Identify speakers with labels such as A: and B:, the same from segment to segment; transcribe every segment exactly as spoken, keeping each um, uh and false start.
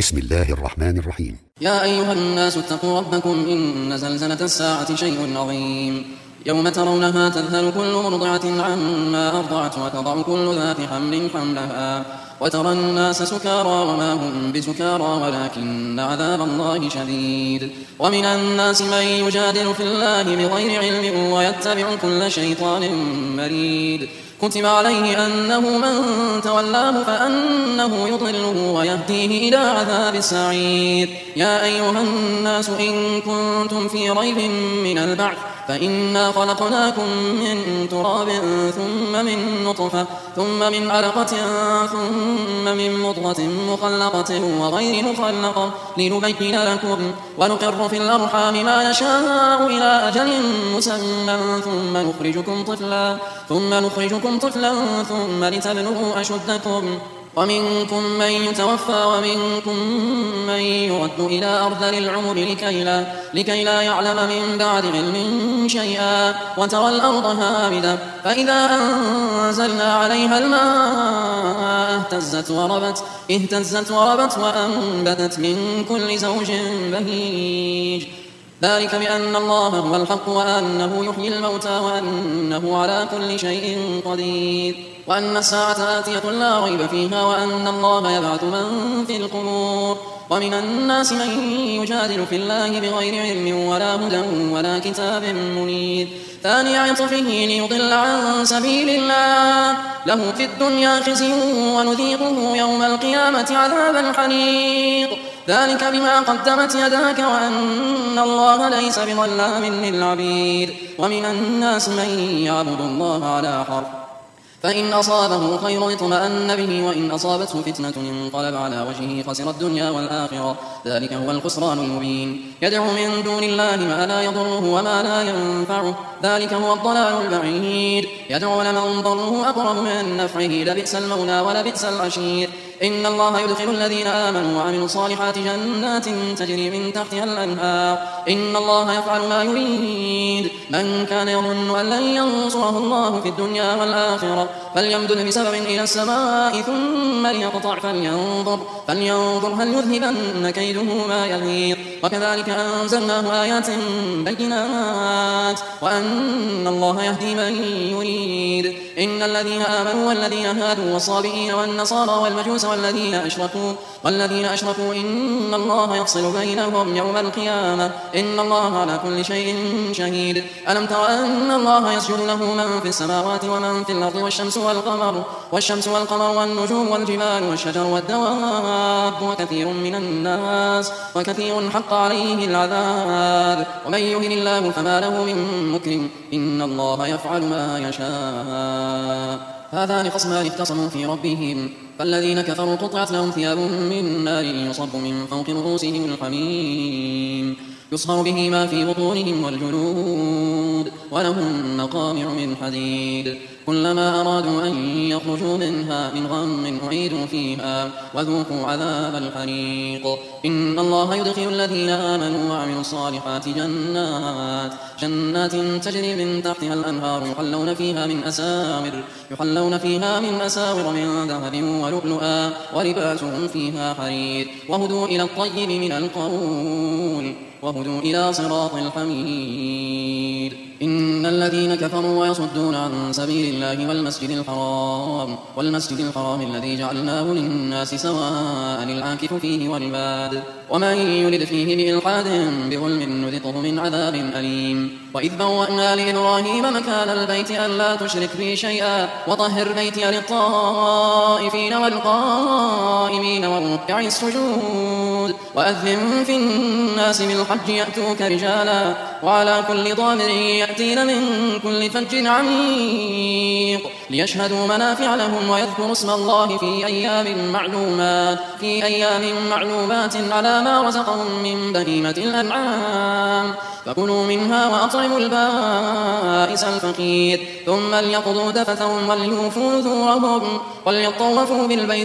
A: بسم الله الرحمن الرحيم.
B: يا أيها الناس اتقوا ربكم إن زلزلة الساعة شيء عظيم يوم ترونها تذهل كل مرضعة عما أرضعت وتضع كل ذات حمل حملها وترى الناس سكارى وما هم بسكارى ولكن عذاب الله شديد. ومن الناس من يجادل في الله بغير علم ويتبع كل شيطان مريد كتب عليه أنه من تولاه فأنه يضله ويهديه إلى عذاب السعير. يا أيها الناس إن كنتم في ريب من البعث فإنا خلقناكم من تراب ثم من نطفة ثم من علقة ثم من مضغة مخلقة وغير مخلقة لنبين لكم ونقر في الأرحام ما نشاء إلى أجل مسمى ثم نخرجكم طفلا ثم نخرجكم طفلا ثم لتبلغوا أشدكم ومنكم من يتوفى ومنكم من يرد إلى أرذل العمر لكي لا, لكي لا يعلم من بعد علم شيئا وترى الأرض هامدة فإذا أنزلنا عليها الماء اهتزت وربت, اهتزت وربت وأنبتت من كل زوج بهيج. ذلك بأن الله هو الحق وأنه يحيي الموتى وأنه على كل شيء قدير وأن الساعة آتية لا ريب فيها وأن الله يبعث من في القبور. ومن الناس من يجادل في الله بغير علم ولا هدى ولا كتاب منير ثاني عطفه ليضل عن سبيل الله له في الدنيا خزي ونذيقه يوم القيامة عذاب الحريق. ذلك بما قدمت يداك وأن الله ليس بظلام للعبيد. ومن الناس من يعبد الله على حرف فإن أصابه خير اطمأن به وإن أصابته فتنة انقلب على وجهه خسر الدنيا والآخرة ذلك هو الخسران المبين. يدعو من دون الله ما لا يضره وما لا ينفعه ذلك هو الضلال البعيد. يدعو لمن ضره أقرب من نفعه لبئس المولى ولبئس العشير. إن الله يدخل الذين آمنوا وعملوا الصالحات جنات تجري من تحتها الأنهار إن الله يفعل ما يريد. من كان يظن أن لن ينصره الله في الدنيا والآخرة فليمدد بسبب إلى السماء ثم ليقطع فلينظر, فلينظر هل يذهبن كيده ما يغيظ. وكذلك أنزلناه آيات بينات وأن الله يهدي من يريد. إن الذين آمنوا والذين هادوا والصابئين والنصارى والمجوس والذين أشركوا, والذين أشركوا إن الله يفصل بينهم يوم القيامة إن الله على كل شيء شهيد. ألم تر أن الله يسجد له من في السماوات ومن في الأرض والشمس والقمر, والشمس والقمر والنجوم والجبال والشجر والدواب وكثير من الناس وكثير حق عليه العذاب ومن يهن الله فما له من مكرم إن الله يفعل ما يشاء. هذان خصمان اختصموا في ربهم فالذين كفروا قطعت لهم ثياب من نار يصب من فوق رؤوسهم الحميم يصهر به ما في بطونهم والجلود ولهم مقامع من حديد كلما أرادوا أن يخرجوا منها من غم أعيدوا فيها وذوقوا عذاب الحريق. إن الله يدخل الذين آمنوا وعملوا الصالحات جنات جنات تجري من تحتها الأنهار يحلون فيها من أساور يحلون فيها من أساور من ذهب ولؤلؤا ولباسهم فيها حرير وهدوا إلى الطيب من القول وهدوا إلى صراط الحميد. إن الذين كفروا ويصدون عن سبيل الله والمسجد الحرام والمسجد الحرام الذي جعلناه للناس سواء العاكف فيه والباد ومن يرد فيه بإلحاد بظلم نذقه من عذاب أليم. وإذ بوأنا لإبراهيم مكان البيت ألا تشرك بي شيئا وطهر بيتي للطائفين والقائمين والركع السجود وأذن في الناس بالحج يأتوك رجالا وعلى كل ضامر يأتين من كل فج عميق ليشهدوا منافع لهم ويذكروا اسم الله في أيام معلومات في أيام معلومات على ما رزقهم من بهيمة الأنعام فكلوا منها وأطعموا البائس الفقير ثم ليقضوا دفثهم وليوفوا نذورهم وليطوفوا بالبيت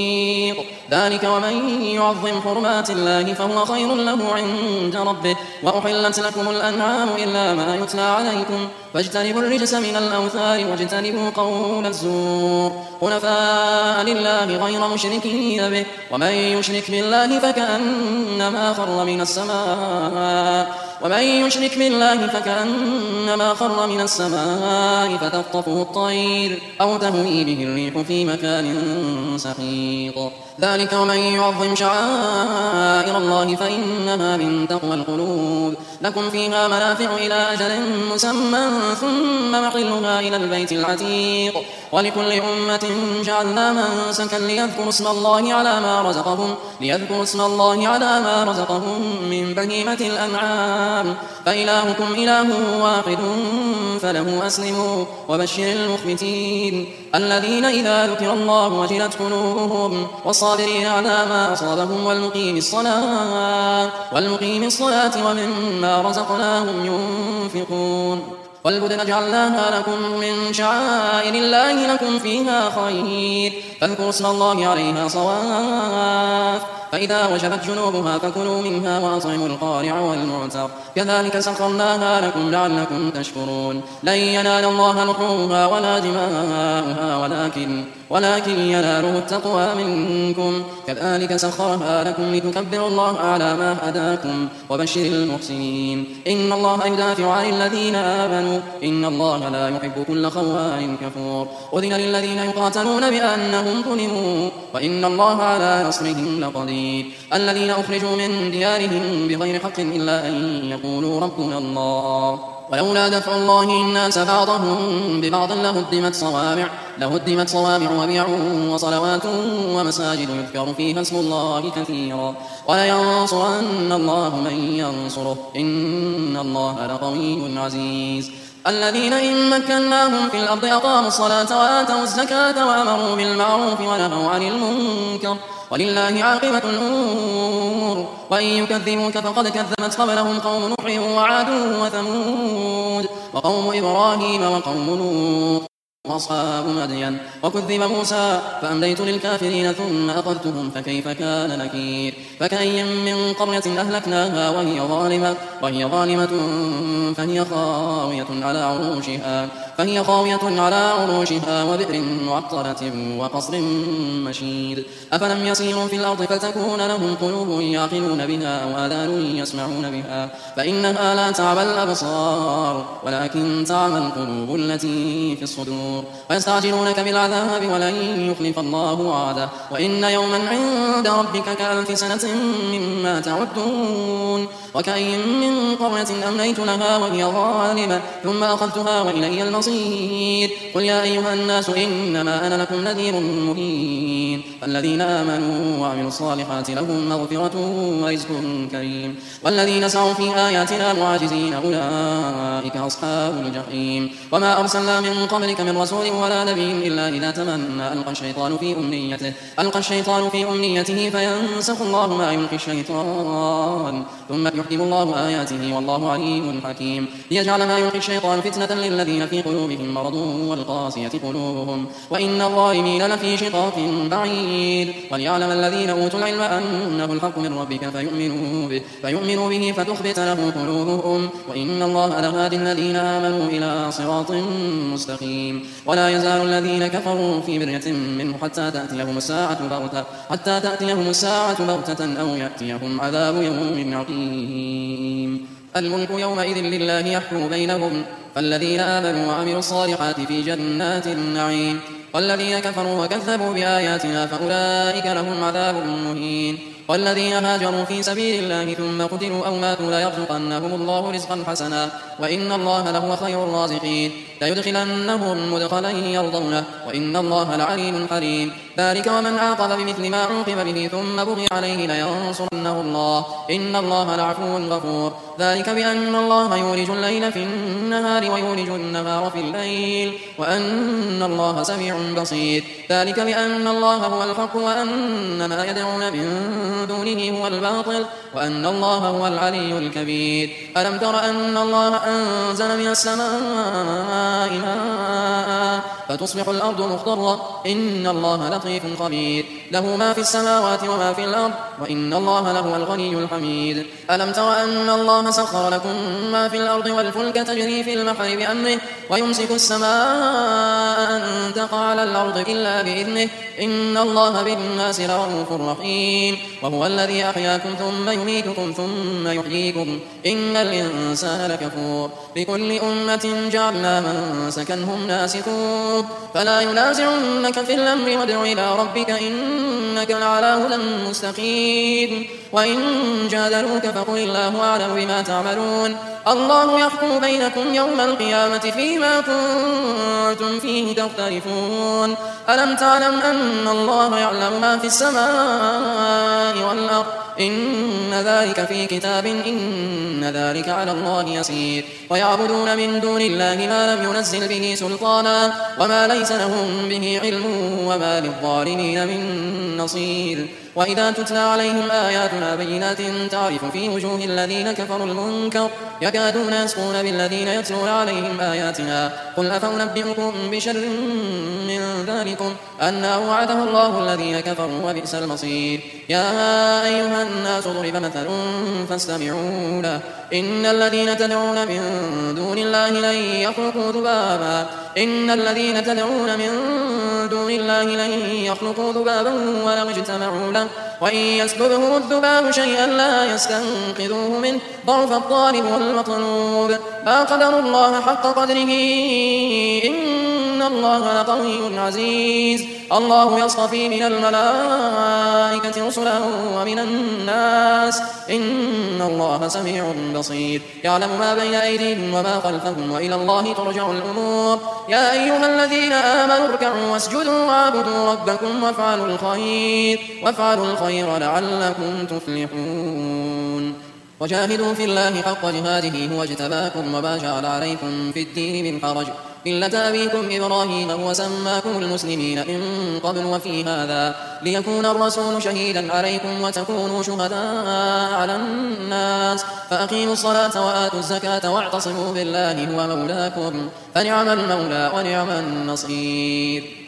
B: العتيق ذلك ومن يعظم حرمات الله فهو خير له عند ربه وأحلت لكم الأنعام إلا ما يتلى عليكم فاجتنبوا الرجس من الأوثان واجتنبوا قول الزور حنفاء لله غير مشركين به ومن يشرك بالله فكأنما خر من السماء ومن يشرك بالله فكأنما خر من السماء فتخطفه الطير أو تهوي به الريح في مكان سحيق ذلك ومن يعظم شعائر الله فإنها من تقوى القلوب لكم فيها منافع إلى أجل مسمى ثم محلها إلى البيت العتيق ولكل أمة جعلنا منسكا ليذكروا اسم الله على ما رزقهم ليذكروا اسم الله على ما رزقهم من بهيمة الأنعام فإلهكم إله واحد فله أسلموا وبشر المخبتين الذين إذا ذكر الله وجلت قلوبهم والصابرين على ما أصابهم والمقيم الصلاة والمقيم الصلاة ومما رزقناهم ينفقون والبدن جعلناها لكم من شعائر الله لكم فيها خير فاذكروا اسم الله عليها صواف فإذا وجبت جنوبها فكلوا منها وأطعموا القارع والمعتر كذلك سخرناها لكم لعلكم تشكرون لن ينال الله لحومها ولا دماؤها ولكن ولكن يناله التقوى منكم كذلك سخرها لكم لتكبروا الله على ما هداكم وبشر المحسنين إن الله يدافع عن الذين آمنوا إن الله لا يحب كل خوان كفور أذن للذين يقاتلون بأنهم ظلموا وإن الله على نصرهم لقدير الذين أخرجوا من ديارهم بغير حق إلا أن يقولوا ربنا الله ولولا دفع الله الناس بعضهم ببعض لهدمت صوامع لهدمت صوامع وبيع وصلوات ومساجد يذكر فيها اسم الله كثيرا ولينصرن الله من ينصره إن الله لقوي عزيز الذين إن مكناهم في الأرض أقاموا الصلاة وآتوا الزكاة وأمروا بالمعروف ونهوا عن المنكر ولله عاقبة الأمور وإن يكذبوك فقد كذبت قبلهم قوم نوح وعاد وثمود وقوم إبراهيم وقوم لوط وأصحاب مدين وكذب موسى فأمليت للكافرين ثم أخذتهم فكيف كان نكير فكأي من قرية أهلكناها وهي ظالمة وهي ظالمة فهي خاوية على عروشها فهي خاوية على عروشها وبئر معطلة وقصر مشيد أفلم يسيروا في الأرض فتكون لهم قلوب يعقلون بها وآذان يسمعون بها فإنها لا تعمى الأبصار ولكن تعمى القلوب التي في الصدور ويستعجلونك بالعذاب ولن يخلف الله وعده وإن يوما عند ربك كألف سنة مما تعدون وكأي من قرية أمليت لها وهي ظالمة ثم أخذتها وإلي المصير قل يا أيها الناس إنما أنا لكم نذير مبين فالذين آمنوا وعملوا الصالحات لهم مغفرة ورزق كريم والذين سعوا في آياتنا معاجزين أولئك أصحاب الجحيم وما أرسلنا من قبلك من رسول ولا نبي إلا إذا تمنى ألقى الشيطان في أمنيته ألقى الشيطان في أمنيته فينسخ الله ما يلقي الشيطان ثم يحكم الله آياته والله عليم حكيم ليجعل ما يلقي الشيطان فتنة للذين في قلوبهم مرض والقاسية قلوبهم وإن الظالمين لفي شقاق بعيد وليعلم الذين أوتوا العلم أنه الحق من ربك فيؤمنوا به, فيؤمنوا به فتخبت له قلوبهم وإن الله لهادي الذين آمنوا إلى صراط مستقيم ولا يزال الذين كفروا في مرية منه حتى تأتيهم الساعة بغتة حتى تأتيهم الساعة بغتة أو يأتيهم عذاب يوم عقيم الملك يومئذ لله يحكم بينهم فالذين آمنوا وعملوا الصالحات في جنات النعيم والذين كفروا وكذبوا بآياتنا فأولئك لهم عذاب مهين والذين هاجروا في سبيل الله ثم قتلوا أو ماتوا ليرزقنهم الله رزقا حسنا وإن الله لهو خير الرازقين ليدخلنهم مدخلا يرضونه وإن الله لعليم حليم ذلك ومن عاقب بمثل ما عوقب به ثم بغي عليه لينصرنه الله إن الله لعفو غفور ذلك بأن الله يولج الليل في النهار ويولج النهار في الليل وأن الله سميع بصير ذلك بأن الله هو الحق وأن ما يدعون من دونه هو الباطل وأن الله هو العلي الكبير. ألم تر أن الله أنزل من السماء ماء فتصبح الأرض مخضرة إن الله لطيف خبير له ما في السماوات وما في الأرض وإن الله لهو الغني الحميد. ألم تر أن الله سخر لكم ما في الأرض والفلك تجري في البحر بأمره ويمسك السماء أن تقع على الأرض إلا بإذنه إن الله بالناس لرؤوف رحيم. وهو الذي أحياكم ثم يميتكم ثم يحييكم إن الإنسان لكفور. لكل أمة جعلنا منسكا هم ناسكوه فلا ينازعنك في الأمر وادع إلى ربك إنك لعلى هدى مستقيم. وإن جادلوك فقل الله أعلم بما تعملون الله يحكم بينكم يوم القيامة فيما كنتم فيه تختلفون. ألم تعلم أن الله يعلم ما في السماء والأرض إن ذلك في كتاب إن ذلك على الله يسير. ويعبدون من دون الله ما لم ينزل به سلطانا وما ليس لهم به علم وما للظالمين من نصير. وإذا تتلى عليهم آياتنا بينات تعرف في وجوه الذين كفروا المنكر يكادون يسقون بالذين يتلون عليهم آياتنا قل أفأنبئكم بشر من ذلكم أنه وعده الله الذين كفروا وبئس المصير. يا أيها الناس ضرب مثل فاستمعوا له إن الذين تدعون من دون الله لن يخلقوا ذبابا إن الذين تدعون من دون الله لن يخلقوا ذبابا ولو اجتمعوا له وإن يسلبهم الذباب شيئا لا يستنقذوه منه ضعف الطالب والمطلوب. ما قدروا الله حق قدره إن الله لقوي عزيز. الله يصطفي من الملائكة رسلا ومن الناس إن الله سميع بصير يعلم ما بين أيديهم وما خلفهم وإلى الله ترجع الأمور. يا أيها الذين آمنوا اركعوا واسجدوا واعبدوا ربكم وافعلوا الخير وافعلوا الخير لعلكم تفلحون. وجاهدوا في الله حق جهاده هو اجتباكم وما جعل عليكم في الدين من حرج ملة أبيكم إبراهيم هو سماكم المسلمين من قبل وفي هذا ليكون الرسول شهيدا عليكم وتكونوا شهداء على الناس فأقيموا الصلاة وآتوا الزكاة واعتصموا بالله هو مولاكم فنعم المولى ونعم النصير.